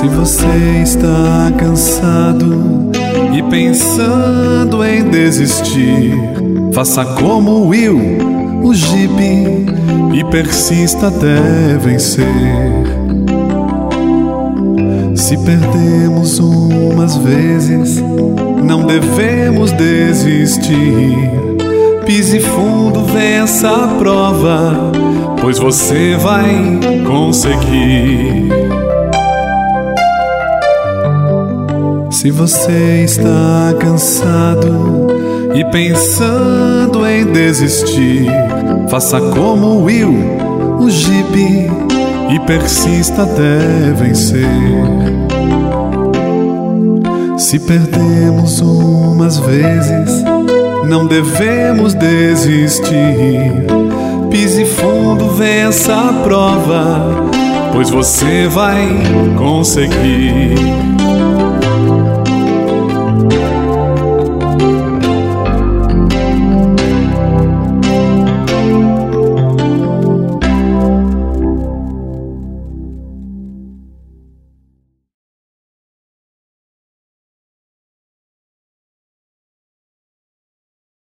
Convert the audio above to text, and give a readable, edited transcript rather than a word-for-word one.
Se você está cansado e pensando em desistir, faça como Will, o Jeep, e persista até vencer. Se perdemos umas vezes, não devemos desistir. Pise fundo, vença a prova, pois você vai conseguir. Se você está cansado e pensando em desistir, faça como Will, o Jeep, e persista até vencer. Se perdemos umas vezes, não devemos desistir. Pise fundo, vença a prova, pois você vai conseguir.